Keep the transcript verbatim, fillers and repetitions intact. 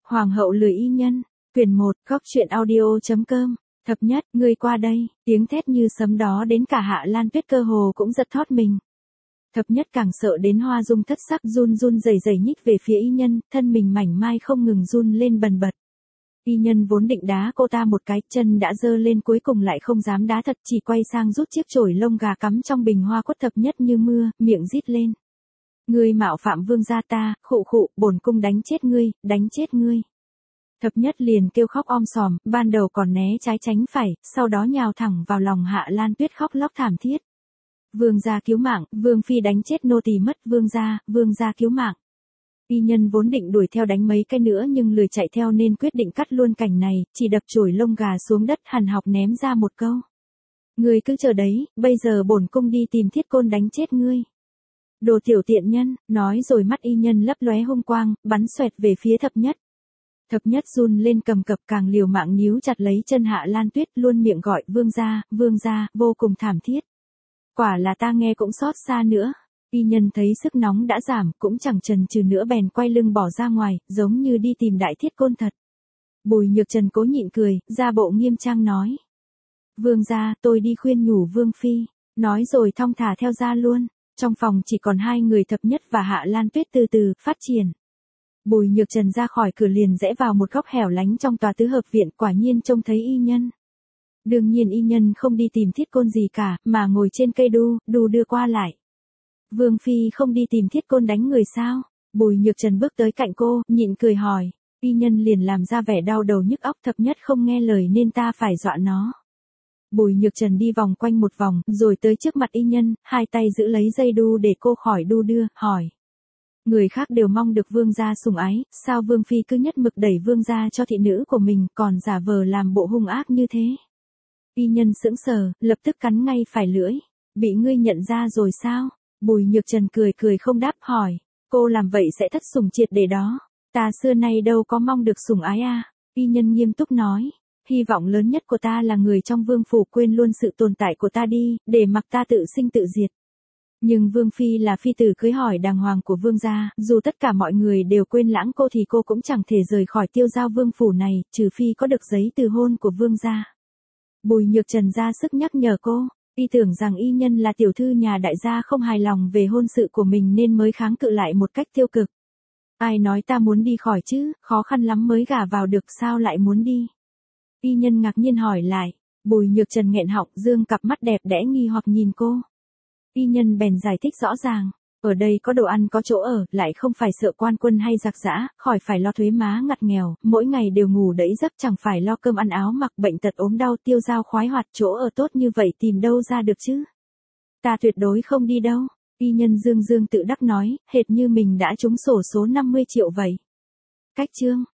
Hoàng hậu lười y nhân, quyển một, góc truyện audio.com, thập nhất, ngươi qua đây, tiếng thét như sấm đó đến cả Hạ Lan Tuyết cơ hồ cũng giật thót mình. Thập nhất càng sợ đến hoa dung thất sắc, run run rẩy rẩy nhích về phía y nhân, thân mình mảnh mai không ngừng run lên bần bật. Y nhân vốn định đá cô ta một cái, chân đã giơ lên cuối cùng lại không dám đá thật, chỉ quay sang rút chiếc chổi lông gà cắm trong bình hoa quất thập nhất như mưa, miệng rít lên. Ngươi mạo phạm vương gia ta, khụ khụ, bổn cung đánh chết ngươi, đánh chết ngươi. Thập nhất liền kêu khóc om sòm, ban đầu còn né trái tránh phải, sau đó nhào thẳng vào lòng Hạ Lan Tuyết khóc lóc thảm thiết. Vương gia cứu mạng, vương phi đánh chết nô tỳ mất, vương gia, vương gia cứu mạng. Y nhân vốn định đuổi theo đánh mấy cái nữa nhưng lười chạy theo nên quyết định cắt luôn cảnh này, chỉ đập chổi lông gà xuống đất hằn học ném ra một câu. Ngươi cứ chờ đấy, bây giờ bổn cung đi tìm thiết côn đánh chết ngươi. Đồ tiểu tiện nhân, nói rồi mắt y nhân lấp lóe hung quang, bắn xoẹt về phía thập nhất. Thập nhất run lên cầm cập càng liều mạng níu chặt lấy chân Hạ Lan Tuyết, luôn miệng gọi vương gia, vương gia, vô cùng thảm thiết. Quả là ta nghe cũng xót xa nữa. Y nhân thấy sức nóng đã giảm, cũng chẳng chần chừ nữa bèn quay lưng bỏ ra ngoài, giống như đi tìm đại thiết côn thật. Bùi Nhược Trần cố nhịn cười, ra bộ nghiêm trang nói. Vương gia, tôi đi khuyên nhủ vương phi. Nói rồi thong thả theo ra luôn. Trong phòng chỉ còn hai người thập nhất và Hạ Lan Tuyết từ từ phát triển. Bùi Nhược Trần ra khỏi cửa liền rẽ vào một góc hẻo lánh trong tòa tứ hợp viện, quả nhiên trông thấy y nhân. Đương nhiên y nhân không đi tìm thiết côn gì cả, mà ngồi trên cây đu, đu đưa qua lại. Vương phi không đi tìm thiết côn đánh người sao? Bùi Nhược Trần bước tới cạnh cô, nhịn cười hỏi. Y nhân liền làm ra vẻ đau đầu nhức óc, thập nhất không nghe lời nên ta phải dọa nó. Bùi Nhược Trần đi vòng quanh một vòng, rồi tới trước mặt y nhân, hai tay giữ lấy dây đu để cô khỏi đu đưa, hỏi. Người khác đều mong được vương gia sủng ái, sao vương phi cứ nhất mực đẩy vương gia cho thị nữ của mình, còn giả vờ làm bộ hung ác như thế? Y nhân sững sờ, lập tức cắn ngay phải lưỡi. Bị ngươi nhận ra rồi sao? Bùi Nhược Trần cười cười không đáp, hỏi. Cô làm vậy sẽ thất sủng triệt để đó. Ta xưa nay đâu có mong được sủng ái à? Y nhân nghiêm túc nói. Hy vọng lớn nhất của ta là người trong vương phủ quên luôn sự tồn tại của ta đi, để mặc ta tự sinh tự diệt. Nhưng vương phi là phi tử cưới hỏi đàng hoàng của vương gia, dù tất cả mọi người đều quên lãng cô thì cô cũng chẳng thể rời khỏi tiêu giao vương phủ này, trừ phi có được giấy từ hôn của vương gia. Bùi Nhược Trần ra sức nhắc nhở cô, y tưởng rằng y nhân là tiểu thư nhà đại gia không hài lòng về hôn sự của mình nên mới kháng cự lại một cách tiêu cực. Ai nói ta muốn đi khỏi chứ, khó khăn lắm mới gả vào được sao lại muốn đi? Y nhân ngạc nhiên hỏi lại, Bùi Nhược Trần nghẹn họng dương cặp mắt đẹp đẽ nghi hoặc nhìn cô. Y nhân bèn giải thích rõ ràng, ở đây có đồ ăn có chỗ ở, lại không phải sợ quan quân hay giặc giã, khỏi phải lo thuế má ngặt nghèo, mỗi ngày đều ngủ đẫy giấc chẳng phải lo cơm ăn áo mặc, bệnh tật ốm đau, tiêu dao khoái hoạt, chỗ ở tốt như vậy tìm đâu ra được chứ? Ta tuyệt đối không đi đâu. Y nhân dương dương tự đắc nói, hệt như mình đã trúng xổ số năm mươi triệu vậy. Cách chương